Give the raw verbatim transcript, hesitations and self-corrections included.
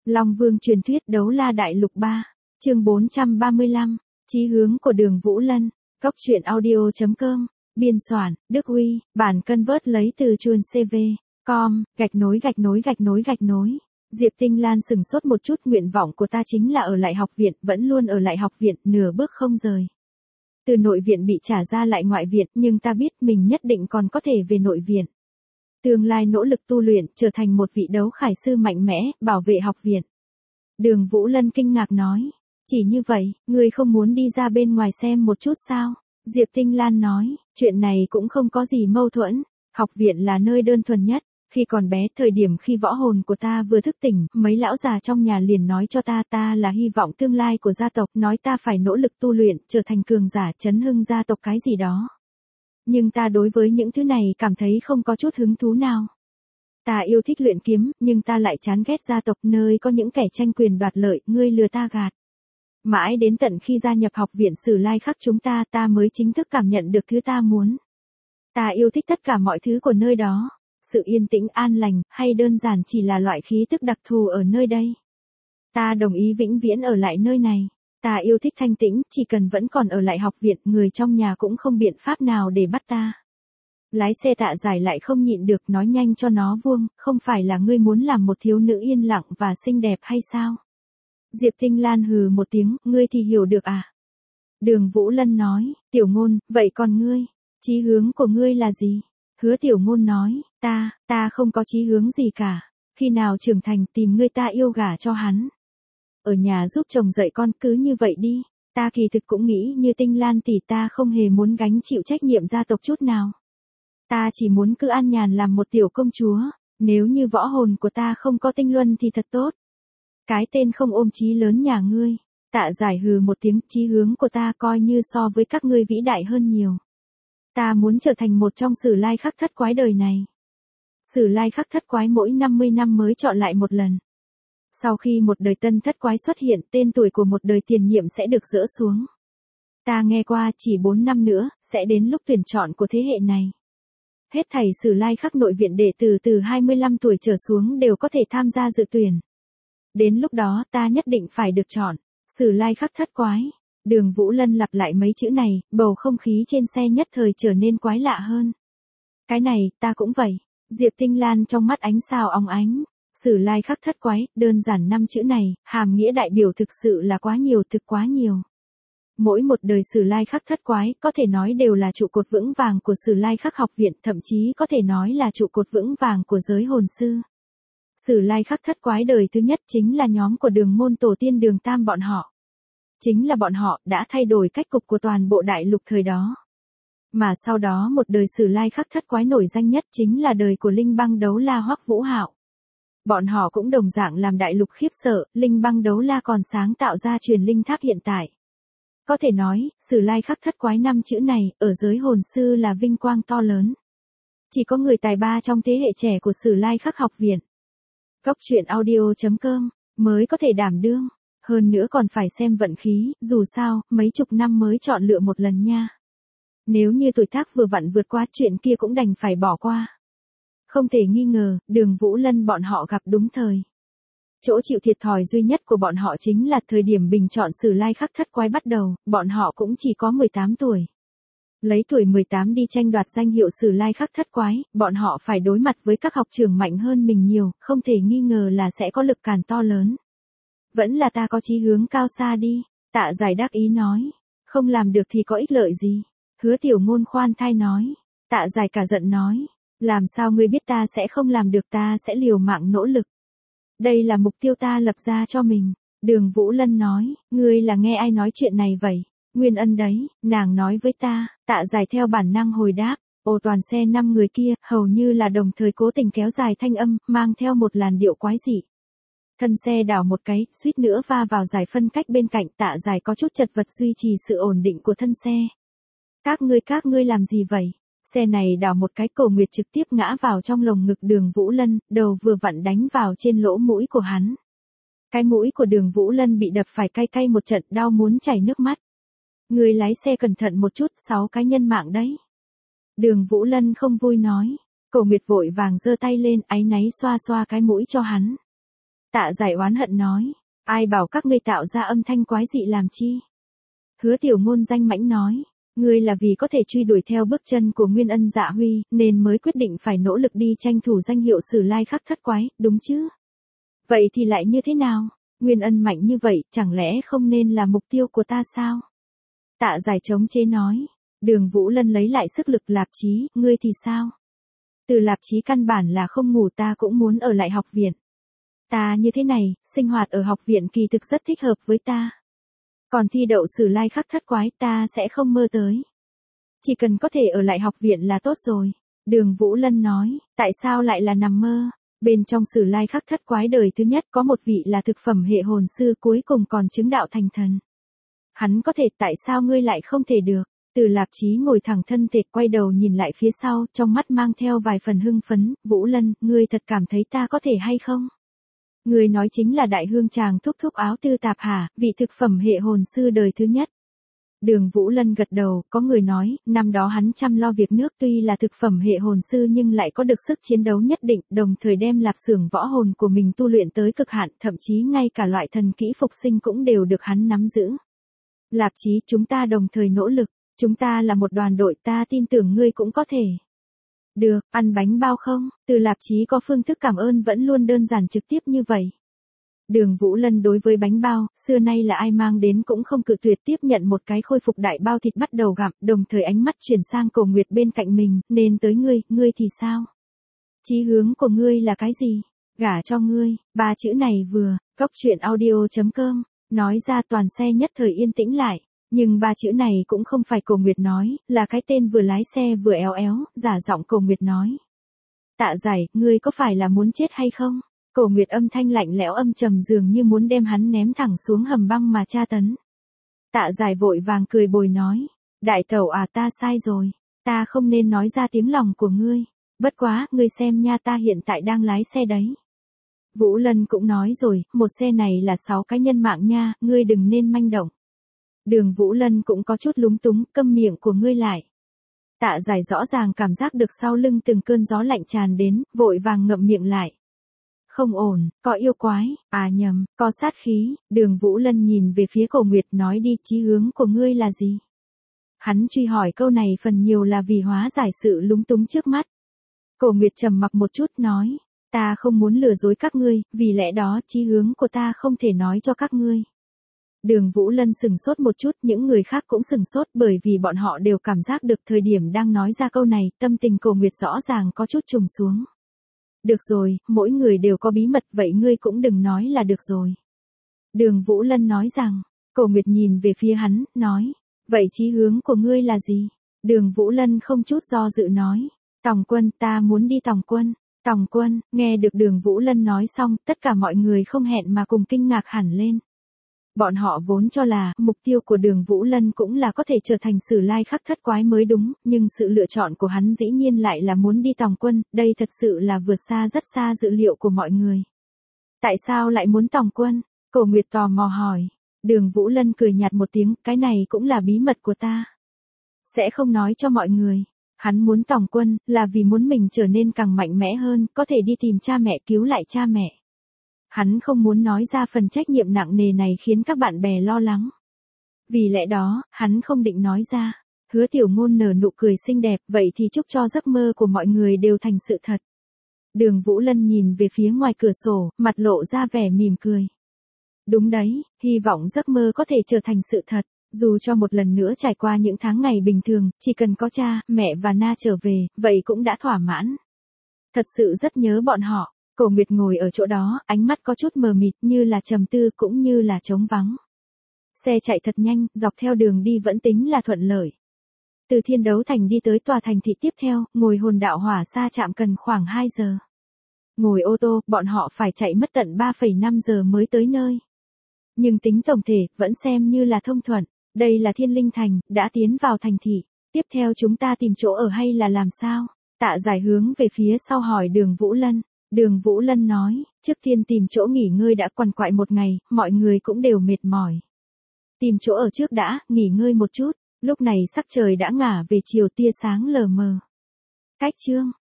Long Vương truyền thuyết đấu la đại lục ba, chương bốn trăm ba mươi lăm, chí hướng của Đường Vũ Lân, Cốc truyện audio chấm com, biên soạn, Đức Huy, bản convert lấy từ chuồn xê vê, com, gạch nối gạch nối gạch nối gạch nối. Diệp Tinh Lan sừng sốt một chút, nguyện vọng của ta chính là ở lại học viện, vẫn luôn ở lại học viện, nửa bước không rời. Từ nội viện bị trả ra lại ngoại viện, nhưng ta biết mình nhất định còn có thể về nội viện. Tương lai nỗ lực tu luyện, trở thành một vị đấu khải sư mạnh mẽ, bảo vệ học viện. Đường Vũ Lân kinh ngạc nói, chỉ như vậy, ngươi không muốn đi ra bên ngoài xem một chút sao? Diệp Tinh Lan nói, chuyện này cũng không có gì mâu thuẫn, học viện là nơi đơn thuần nhất. Khi còn bé, thời điểm khi võ hồn của ta vừa thức tỉnh, mấy lão già trong nhà liền nói cho ta ta là hy vọng tương lai của gia tộc, nói ta phải nỗ lực tu luyện, trở thành cường giả chấn hưng gia tộc cái gì đó. Nhưng ta đối với những thứ này cảm thấy không có chút hứng thú nào. Ta yêu thích luyện kiếm, nhưng ta lại chán ghét gia tộc nơi có những kẻ tranh quyền đoạt lợi, ngươi lừa ta gạt. Mãi đến tận khi gia nhập học viện Sử Lai Khắc chúng ta, ta mới chính thức cảm nhận được thứ ta muốn. Ta yêu thích tất cả mọi thứ của nơi đó. Sự yên tĩnh an lành, hay đơn giản chỉ là loại khí tức đặc thù ở nơi đây. Ta đồng ý vĩnh viễn ở lại nơi này. Ta yêu thích thanh tĩnh, chỉ cần vẫn còn ở lại học viện, người trong nhà cũng không biện pháp nào để bắt ta. Lái xe Tạ Giải lại không nhịn được, nói nhanh cho nó vuông, không phải là ngươi muốn làm một thiếu nữ yên lặng và xinh đẹp hay sao? Diệp Tinh Lan hừ một tiếng, ngươi thì hiểu được à? Đường Vũ Lân nói, Tiểu Ngôn, vậy còn ngươi, chí hướng của ngươi là gì? Hứa Tiểu Ngôn nói, ta, ta không có chí hướng gì cả, khi nào trưởng thành tìm ngươi ta yêu gả cho hắn. Ở nhà giúp chồng dạy con, cứ như vậy đi, ta kỳ thực cũng nghĩ như Tinh Lan tỷ, ta không hề muốn gánh chịu trách nhiệm gia tộc chút nào. Ta chỉ muốn cứ an nhàn làm một tiểu công chúa, nếu như võ hồn của ta không có tinh luân thì thật tốt. Cái tên không ôm chí lớn nhà ngươi. Tạ Giải hừ một tiếng, chí hướng của ta coi như so với các ngươi vĩ đại hơn nhiều. Ta muốn trở thành một trong Sử Lai Khắc thất quái đời này. Sử Lai Khắc thất quái mỗi năm mươi năm mới chọn lại một lần. Sau khi một đời tân thất quái xuất hiện, tên tuổi của một đời tiền nhiệm sẽ được dỡ xuống. Ta nghe qua chỉ bốn năm nữa, sẽ đến lúc tuyển chọn của thế hệ này. Hết thảy Sử Lai Khắc nội viện đệ tử từ hai mươi lăm tuổi trở xuống đều có thể tham gia dự tuyển. Đến lúc đó ta nhất định phải được chọn. Sử Lai Khắc thất quái. Đường Vũ Lân lặp lại mấy chữ này, bầu không khí trên xe nhất thời trở nên quái lạ hơn. Cái này, ta cũng vậy. Diệp Tinh Lan trong mắt ánh sao óng ánh. Sử Lai Khắc thất quái, đơn giản năm chữ này, hàm nghĩa đại biểu thực sự là quá nhiều, thực quá nhiều. Mỗi một đời Sử Lai Khắc thất quái, có thể nói đều là trụ cột vững vàng của Sử Lai Khắc học viện, thậm chí có thể nói là trụ cột vững vàng của giới hồn sư. Sử Lai Khắc thất quái đời thứ nhất chính là nhóm của Đường môn tổ tiên Đường Tam bọn họ. Chính là bọn họ đã thay đổi cách cục của toàn bộ đại lục thời đó. Mà sau đó một đời Sử Lai Khắc thất quái nổi danh nhất chính là đời của Linh Băng Đấu La Hoắc Vũ Hạo. Bọn họ cũng đồng dạng làm đại lục khiếp sợ, Linh Băng Đấu La còn sáng tạo ra truyền linh tháp hiện tại. Có thể nói, Sử Lai Khắc thất quái năm chữ này, ở giới hồn sư là vinh quang to lớn. Chỉ có người tài ba trong thế hệ trẻ của Sử Lai Khắc học viện. Cốc truyện audio chấm com mới có thể đảm đương. Hơn nữa còn phải xem vận khí, dù sao, mấy chục năm mới chọn lựa một lần nha. Nếu như tuổi tác vừa vặn vượt qua, chuyện kia cũng đành phải bỏ qua. Không thể nghi ngờ, Đường Vũ Lân bọn họ gặp đúng thời. Chỗ chịu thiệt thòi duy nhất của bọn họ chính là thời điểm bình chọn Sử Lai Khắc thất quái bắt đầu, bọn họ cũng chỉ có mười tám tuổi. Lấy tuổi mười tám đi tranh đoạt danh hiệu Sử Lai Khắc thất quái, bọn họ phải đối mặt với các học trưởng mạnh hơn mình nhiều, không thể nghi ngờ là sẽ có lực cản to lớn. Vẫn là ta có chí hướng cao xa đi, Tạ Giải đắc ý nói. Không làm được thì có ích lợi gì? Hứa Tiểu Ngôn khoan thai nói. Tạ Giải cả giận nói. Làm sao ngươi biết ta sẽ không làm được, ta sẽ liều mạng nỗ lực. Đây là mục tiêu ta lập ra cho mình. Đường Vũ Lân nói, ngươi là nghe ai nói chuyện này vậy? Nguyên Ân đấy, nàng nói với ta. Tạ Giải theo bản năng hồi đáp. Ô toàn xe năm người kia, hầu như là đồng thời cố tình kéo dài thanh âm, mang theo một làn điệu quái dị. Thân xe đảo một cái, suýt nữa va vào giải phân cách bên cạnh, Tạ Giải có chút chật vật duy trì sự ổn định của thân xe. Các ngươi các ngươi làm gì vậy? Xe này đảo một cái, Cổ Nguyệt trực tiếp ngã vào trong lồng ngực Đường Vũ Lân, đầu vừa vặn đánh vào trên lỗ mũi của hắn. Cái mũi của Đường Vũ Lân bị đập phải cay cay một trận, đau muốn chảy nước mắt. Người lái xe cẩn thận một chút, sáu cái nhân mạng đấy. Đường Vũ Lân không vui nói. Cổ Nguyệt vội vàng giơ tay lên, áy náy xoa xoa cái mũi cho hắn. Tạ Giải oán hận nói, ai bảo các ngươi tạo ra âm thanh quái dị làm chi? Hứa Tiểu Ngôn danh mãnh nói, ngươi là vì có thể truy đuổi theo bước chân của Nguyên Ân Dạ Huy, nên mới quyết định phải nỗ lực đi tranh thủ danh hiệu Sử Lai Khắc Thất Quái, đúng chứ? Vậy thì lại như thế nào? Nguyên Ân mạnh như vậy, chẳng lẽ không nên là mục tiêu của ta sao? Tạ Giải chống chế nói, Đường Vũ Lân lấy lại sức lực. Lạp Chí, ngươi thì sao? Từ Lạp Chí căn bản là không ngủ, ta cũng muốn ở lại học viện. Ta như thế này, sinh hoạt ở học viện kỳ thực rất thích hợp với ta. Còn thi đậu Sử Lai Khắc Thất Quái ta sẽ không mơ tới. Chỉ cần có thể ở lại học viện là tốt rồi. Đường Vũ Lân nói, tại sao lại là nằm mơ? Bên trong Sử Lai Khắc Thất Quái đời thứ nhất có một vị là thực phẩm hệ hồn sư, cuối cùng còn chứng đạo thành thần. Hắn có thể, tại sao ngươi lại không thể được? Từ Lạp Chí ngồi thẳng thân thể, quay đầu nhìn lại phía sau, trong mắt mang theo vài phần hưng phấn. Vũ Lân, ngươi thật cảm thấy ta có thể hay không? Ngươi nói chính là đại hương chàng thúc thúc áo tư tạp hả, vị thực phẩm hệ hồn sư đời thứ nhất. Đường Vũ Lân gật đầu, có người nói, năm đó hắn chăm lo việc nước, tuy là thực phẩm hệ hồn sư nhưng lại có được sức chiến đấu nhất định, đồng thời đem lạp xưởng võ hồn của mình tu luyện tới cực hạn, thậm chí ngay cả loại thần kỹ phục sinh cũng đều được hắn nắm giữ. Lạp Chí, chúng ta đồng thời nỗ lực, chúng ta là một đoàn đội, ta tin tưởng ngươi cũng có thể. Được, ăn bánh bao không? Từ Lạp Chí có phương thức cảm ơn vẫn luôn đơn giản trực tiếp như vậy. Đường Vũ Lân đối với bánh bao, xưa nay là ai mang đến cũng không cự tuyệt, tiếp nhận một cái khôi phục đại bao thịt bắt đầu gặm, đồng thời ánh mắt chuyển sang Cổ Nguyệt bên cạnh mình, nên tới ngươi, ngươi thì sao? Chí hướng của ngươi là cái gì? Gả cho ngươi, ba chữ này vừa, góc truyện audio chấm com, nói ra toàn xe nhất thời yên tĩnh lại. Nhưng ba chữ này cũng không phải Cổ Nguyệt nói, là cái tên vừa lái xe vừa éo éo, giả giọng Cổ Nguyệt nói. Tạ Giải, ngươi có phải là muốn chết hay không? Cổ Nguyệt âm thanh lạnh lẽo âm trầm dường như muốn đem hắn ném thẳng xuống hầm băng mà tra tấn. Tạ Giải vội vàng cười bồi nói, đại tẩu à, ta sai rồi, ta không nên nói ra tiếng lòng của ngươi, bất quá, ngươi xem nha, ta hiện tại đang lái xe đấy. Vũ Lân cũng nói rồi, một xe này là sáu cái nhân mạng nha, ngươi đừng nên manh động. Đường Vũ Lân cũng có chút lúng túng, câm miệng của ngươi lại. Tạ Giải rõ ràng cảm giác được sau lưng từng cơn gió lạnh tràn đến, vội vàng ngậm miệng lại. Không ổn, có yêu quái, à nhầm, có sát khí. Đường Vũ Lân nhìn về phía Cổ Nguyệt nói đi, chí hướng của ngươi là gì? Hắn truy hỏi câu này phần nhiều là vì hóa giải sự lúng túng trước mắt. Cổ Nguyệt trầm mặc một chút nói, ta không muốn lừa dối các ngươi, vì lẽ đó chí hướng của ta không thể nói cho các ngươi. Đường Vũ Lân sừng sốt một chút, những người khác cũng sừng sốt bởi vì bọn họ đều cảm giác được thời điểm đang nói ra câu này, tâm tình Cổ Nguyệt rõ ràng có chút trùng xuống. Được rồi, mỗi người đều có bí mật, vậy ngươi cũng đừng nói là được rồi. Đường Vũ Lân nói rằng, Cổ Nguyệt nhìn về phía hắn, nói, vậy chí hướng của ngươi là gì? Đường Vũ Lân không chút do dự nói, Tòng Quân, ta muốn đi Tòng Quân. Tòng Quân, nghe được Đường Vũ Lân nói xong, tất cả mọi người không hẹn mà cùng kinh ngạc hẳn lên. Bọn họ vốn cho là, mục tiêu của Đường Vũ Lân cũng là có thể trở thành Sử Lai Khắc Thất Quái mới đúng, nhưng sự lựa chọn của hắn dĩ nhiên lại là muốn đi Tòng Quân, đây thật sự là vượt xa rất xa dự liệu của mọi người. Tại sao lại muốn Tòng Quân? Cổ Nguyệt tò mò hỏi. Đường Vũ Lân cười nhạt một tiếng, cái này cũng là bí mật của ta. Sẽ không nói cho mọi người. Hắn muốn Tòng Quân, là vì muốn mình trở nên càng mạnh mẽ hơn, có thể đi tìm cha mẹ, cứu lại cha mẹ. Hắn không muốn nói ra phần trách nhiệm nặng nề này khiến các bạn bè lo lắng. Vì lẽ đó, hắn không định nói ra. Hứa Tiểu Ngôn nở nụ cười xinh đẹp, vậy thì chúc cho giấc mơ của mọi người đều thành sự thật. Đường Vũ Lân nhìn về phía ngoài cửa sổ, mặt lộ ra vẻ mỉm cười. Đúng đấy, hy vọng giấc mơ có thể trở thành sự thật. Dù cho một lần nữa trải qua những tháng ngày bình thường, chỉ cần có cha, mẹ và Na trở về, vậy cũng đã thỏa mãn. Thật sự rất nhớ bọn họ. Cổ Nguyệt ngồi ở chỗ đó, ánh mắt có chút mờ mịt, như là trầm tư cũng như là trống vắng. Xe chạy thật nhanh, dọc theo đường đi vẫn tính là thuận lợi. Từ Thiên Đấu Thành đi tới tòa thành thị tiếp theo, ngồi hồn đạo hỏa xa chạm cần khoảng hai giờ. Ngồi ô tô, bọn họ phải chạy mất tận ba phẩy năm giờ mới tới nơi. Nhưng tính tổng thể, vẫn xem như là thông thuận. Đây là Thiên Linh Thành, đã tiến vào thành thị. Tiếp theo chúng ta tìm chỗ ở hay là làm sao? Tạ Giải hướng về phía sau hỏi Đường Vũ Lân. Đường Vũ Lân nói, trước tiên tìm chỗ nghỉ ngơi đã, quằn quại một ngày, mọi người cũng đều mệt mỏi. Tìm chỗ ở trước đã, nghỉ ngơi một chút, lúc này sắc trời đã ngả về chiều, tia sáng lờ mờ. Cách chương